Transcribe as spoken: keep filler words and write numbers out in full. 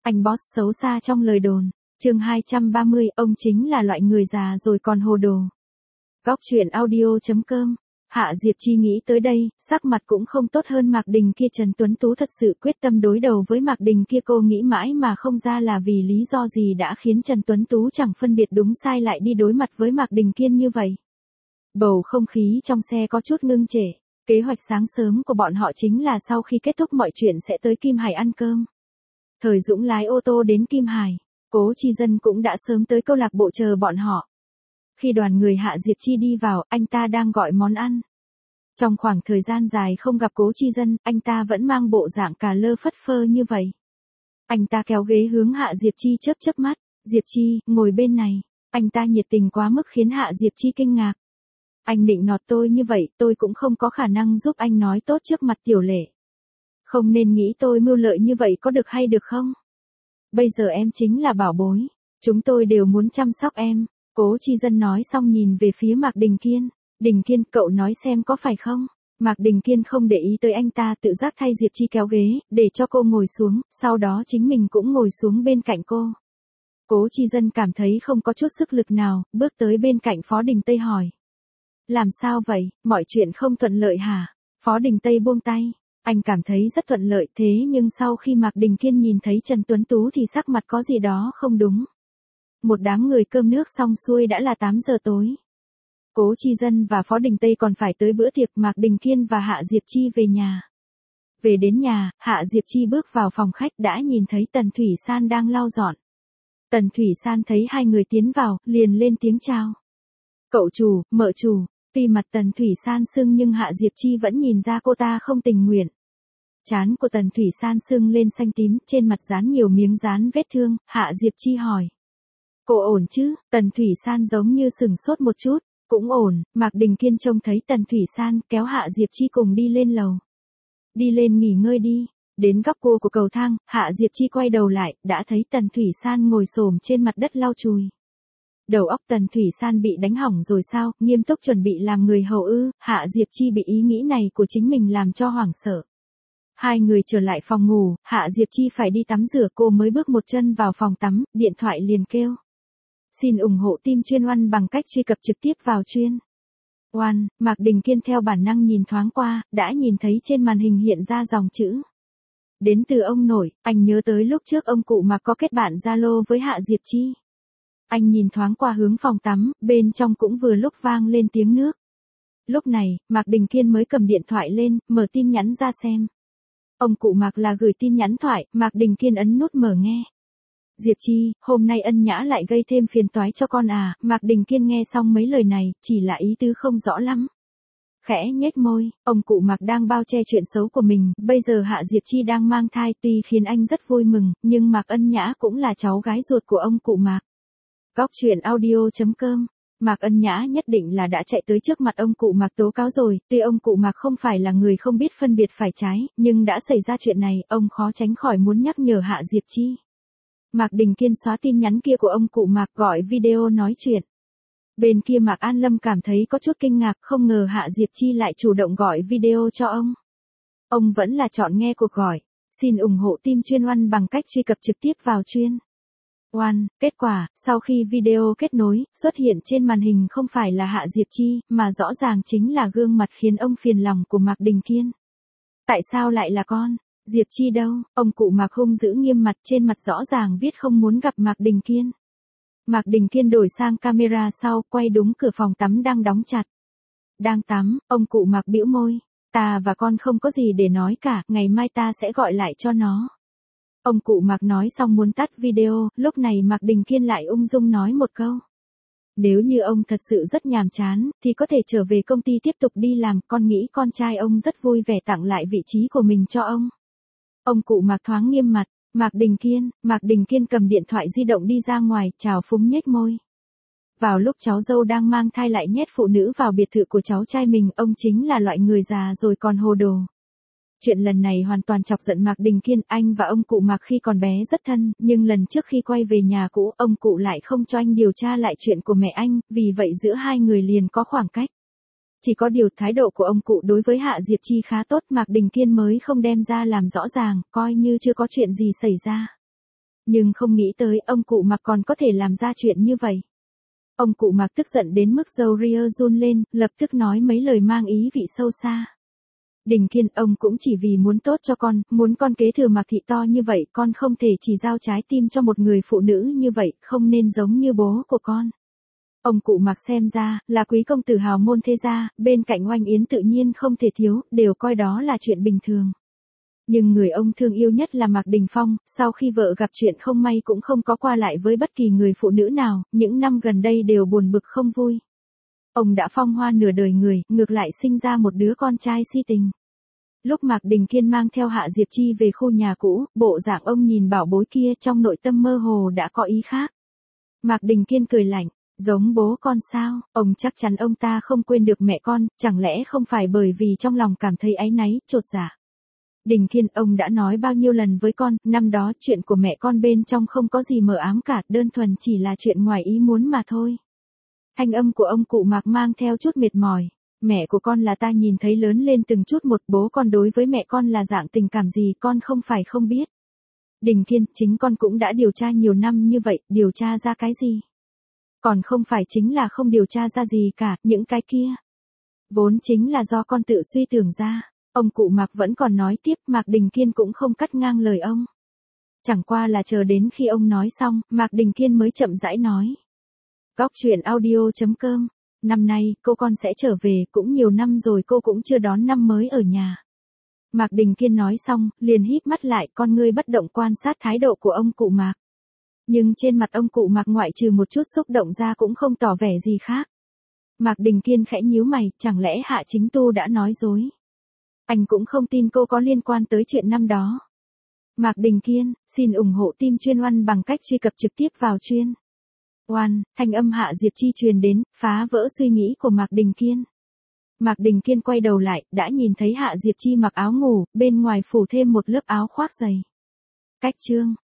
Anh boss xấu xa trong lời đồn. Chương hai trăm ba mươi, ông chính là loại người già rồi còn hồ đồ. Góc truyện audio chấm com. Hạ Diệp Chi nghĩ tới đây, sắc mặt cũng không tốt hơn Mạc Đình kia. Trần Tuấn Tú thật sự quyết tâm đối đầu với Mạc Đình kia. Cô nghĩ mãi mà không ra là vì lý do gì đã khiến Trần Tuấn Tú chẳng phân biệt đúng sai lại đi đối mặt với Mạc Đình Kiên như vậy. Bầu không khí trong xe có chút ngưng trệ. Kế hoạch sáng sớm của bọn họ chính là sau khi kết thúc mọi chuyện sẽ tới Kim Hải ăn cơm. Thời Dũng lái ô tô đến Kim Hải. Cố Chi Dân cũng đã sớm tới câu lạc bộ chờ bọn họ. Khi đoàn người Hạ Diệp Chi đi vào, anh ta đang gọi món ăn. Trong khoảng thời gian dài không gặp Cố Chi Dân, anh ta vẫn mang bộ dạng cà lơ phất phơ như vậy. Anh ta kéo ghế hướng Hạ Diệp Chi chớp chớp mắt. Diệp Chi, ngồi bên này. Anh ta nhiệt tình quá mức khiến Hạ Diệp Chi kinh ngạc. Anh định nọt tôi như vậy, tôi cũng không có khả năng giúp anh nói tốt trước mặt Tiểu Lệ. Không nên nghĩ tôi mưu lợi như vậy có được hay được không? Bây giờ em chính là bảo bối. Chúng tôi đều muốn chăm sóc em. Cố Chi Dân nói xong nhìn về phía Mạc Đình Kiên. Đình Kiên, cậu nói xem có phải không? Mạc Đình Kiên không để ý tới anh ta, tự giác thay Diệp Chi kéo ghế, để cho cô ngồi xuống, sau đó chính mình cũng ngồi xuống bên cạnh cô. Cố Chi Dân cảm thấy không có chút sức lực nào, bước tới bên cạnh Phó Đình Tây hỏi. Làm sao vậy, mọi chuyện không thuận lợi hả? Phó Đình Tây buông tay. Anh cảm thấy rất thuận lợi, thế nhưng sau khi Mạc Đình Kiên nhìn thấy Trần Tuấn Tú thì sắc mặt có gì đó không đúng. Một đám người cơm nước xong xuôi đã là tám giờ tối. Cố Chi Dân và Phó Đình Tây còn phải tới bữa tiệc. Mạc Đình Kiên và Hạ Diệp Chi về nhà. Về đến nhà, Hạ Diệp Chi bước vào phòng khách đã nhìn thấy Tần Thủy San đang lau dọn. Tần Thủy San thấy hai người tiến vào, liền lên tiếng chào. Cậu chủ, mợ chủ. Tuy mặt Tần Thủy San sưng nhưng Hạ Diệp Chi vẫn nhìn ra cô ta không tình nguyện. Trán của Tần Thủy San sưng lên xanh tím, trên mặt dán nhiều miếng dán vết thương. Hạ Diệp Chi hỏi. Cô ổn chứ? Tần Thủy San giống như sừng sốt một chút. Cũng ổn. Mạc Đình Kiên trông thấy Tần Thủy San kéo Hạ Diệp Chi cùng đi lên lầu. Đi lên nghỉ ngơi đi. Đến góc cua của cầu thang, Hạ Diệp Chi quay đầu lại, đã thấy Tần Thủy San ngồi xổm trên mặt đất lau chùi. Đầu óc Tần Thủy San bị đánh hỏng rồi sao? Nghiêm túc chuẩn bị làm người hầu ư? Hạ Diệp Chi bị ý nghĩ này của chính mình làm cho hoảng sợ. Hai người trở lại phòng ngủ, Hạ Diệp Chi phải đi tắm rửa, cô mới bước một chân vào phòng tắm, điện thoại liền kêu. Xin ủng hộ team chuyên oan bằng cách truy cập trực tiếp vào chuyên oan. Mạc Đình Kiên theo bản năng nhìn thoáng qua, đã nhìn thấy trên màn hình hiện ra dòng chữ. Đến từ ông nội. Anh nhớ tới lúc trước ông cụ Mạc có kết bạn Zalo với Hạ Diệp Chi. Anh nhìn thoáng qua hướng phòng tắm, bên trong cũng vừa lúc vang lên tiếng nước. Lúc này, Mạc Đình Kiên mới cầm điện thoại lên, mở tin nhắn ra xem. Ông cụ Mạc là gửi tin nhắn thoại. Mạc Đình Kiên ấn nút mở nghe. Diệp Chi, hôm nay Ân Nhã lại gây thêm phiền toái cho con à? Mạc Đình Kiên nghe xong mấy lời này, chỉ là ý tứ không rõ lắm. Khẽ nhếch môi, ông cụ Mạc đang bao che chuyện xấu của mình, bây giờ Hạ Diệp Chi đang mang thai tuy khiến anh rất vui mừng, nhưng Mạc Ân Nhã cũng là cháu gái ruột của ông cụ Mạc. Góc truyện audio chấm com. Mạc Ân Nhã nhất định là đã chạy tới trước mặt ông cụ Mạc tố cáo rồi, tuy ông cụ Mạc không phải là người không biết phân biệt phải trái, nhưng đã xảy ra chuyện này, ông khó tránh khỏi muốn nhắc nhở Hạ Diệp Chi. Mạc Đình Kiên xóa tin nhắn kia của ông cụ Mạc, gọi video nói chuyện. Bên kia Mạc An Lâm cảm thấy có chút kinh ngạc, không ngờ Hạ Diệp Chi lại chủ động gọi video cho ông. Ông vẫn là chọn nghe cuộc gọi. Xin ủng hộ team chuyên oan bằng cách truy cập trực tiếp vào chuyên oan. Kết quả, sau khi video kết nối, xuất hiện trên màn hình không phải là Hạ Diệp Chi, mà rõ ràng chính là gương mặt khiến ông phiền lòng của Mạc Đình Kiên. Tại sao lại là con? Diệp Chi đâu? Ông cụ Mạc hung dữ nghiêm mặt, trên mặt rõ ràng viết không muốn gặp Mạc Đình Kiên. Mạc Đình Kiên đổi sang camera sau, quay đúng cửa phòng tắm đang đóng chặt. Đang tắm, ông cụ Mạc bĩu môi. Ta và con không có gì để nói cả, ngày mai ta sẽ gọi lại cho nó. Ông cụ Mạc nói xong muốn tắt video, lúc này Mạc Đình Kiên lại ung dung nói một câu. Nếu như ông thật sự rất nhàm chán, thì có thể trở về công ty tiếp tục đi làm, con nghĩ con trai ông rất vui vẻ tặng lại vị trí của mình cho ông. Ông cụ Mạc thoáng nghiêm mặt. Mạc Đình Kiên, Mạc Đình Kiên cầm điện thoại di động đi ra ngoài, chào phúng nhếch môi. Vào lúc cháu dâu đang mang thai lại nhét phụ nữ vào biệt thự của cháu trai mình, ông chính là loại người già rồi còn hồ đồ. Chuyện lần này hoàn toàn chọc giận Mạc Đình Kiên, anh và ông cụ Mạc khi còn bé rất thân, nhưng lần trước khi quay về nhà cũ, ông cụ lại không cho anh điều tra lại chuyện của mẹ anh, vì vậy giữa hai người liền có khoảng cách. Chỉ có điều thái độ của ông cụ đối với Hạ Diệp Chi khá tốt, Mạc Đình Kiên mới không đem ra làm rõ ràng, coi như chưa có chuyện gì xảy ra. Nhưng không nghĩ tới ông cụ Mạc còn có thể làm ra chuyện như vậy. Ông cụ Mạc tức giận đến mức râu ria run lên, lập tức nói mấy lời mang ý vị sâu xa. Đình Kiên, ông cũng chỉ vì muốn tốt cho con, muốn con kế thừa Mạc thị to như vậy, con không thể chỉ giao trái tim cho một người phụ nữ như vậy, không nên giống như bố của con. Ông cụ Mạc xem ra, là quý công tử hào môn thế gia, bên cạnh Oanh Yến tự nhiên không thể thiếu, đều coi đó là chuyện bình thường. Nhưng người ông thương yêu nhất là Mạc Đình Phong, sau khi vợ gặp chuyện không may cũng không có qua lại với bất kỳ người phụ nữ nào, những năm gần đây đều buồn bực không vui. Ông đã phong hoa nửa đời người, ngược lại sinh ra một đứa con trai si tình. Lúc Mạc Đình Kiên mang theo Hạ Diệp Chi về khu nhà cũ, bộ dạng ông nhìn bảo bối kia trong nội tâm mơ hồ đã có ý khác. Mạc Đình Kiên cười lạnh, giống bố con sao, ông chắc chắn ông ta không quên được mẹ con, chẳng lẽ không phải bởi vì trong lòng cảm thấy áy náy, chột dạ. Đình Kiên, ông đã nói bao nhiêu lần với con, năm đó chuyện của mẹ con bên trong không có gì mờ ám cả, đơn thuần chỉ là chuyện ngoài ý muốn mà thôi. Thanh âm của ông cụ Mạc mang theo chút mệt mỏi. Mẹ của con là ta nhìn thấy lớn lên từng chút một, bố con đối với mẹ con là dạng tình cảm gì con không phải không biết. Đình Kiên, chính con cũng đã điều tra nhiều năm như vậy, điều tra ra cái gì? Còn không phải chính là không điều tra ra gì cả, những cái kia. Vốn chính là do con tự suy tưởng ra. Ông cụ Mạc vẫn còn nói tiếp, Mạc Đình Kiên cũng không cắt ngang lời ông. Chẳng qua là chờ đến khi ông nói xong, Mạc Đình Kiên mới chậm rãi nói. Góc truyện audio chấm com. Năm nay, cô con sẽ trở về, cũng nhiều năm rồi cô cũng chưa đón năm mới ở nhà. Mạc Đình Kiên nói xong, liền híp mắt lại, con ngươi bất động quan sát thái độ của ông cụ Mạc. Nhưng trên mặt ông cụ Mạc ngoại trừ một chút xúc động ra cũng không tỏ vẻ gì khác. Mạc Đình Kiên khẽ nhíu mày, chẳng lẽ Hạ Chính Tu đã nói dối? Anh cũng không tin cô có liên quan tới chuyện năm đó. Mạc Đình Kiên, xin ủng hộ team chuyên Oan bằng cách truy cập trực tiếp vào chuyên Oan, thanh âm Hạ Diệp Chi truyền đến, phá vỡ suy nghĩ của Mạc Đình Kiên. Mạc Đình Kiên quay đầu lại, đã nhìn thấy Hạ Diệp Chi mặc áo ngủ, bên ngoài phủ thêm một lớp áo khoác dày. Cách chương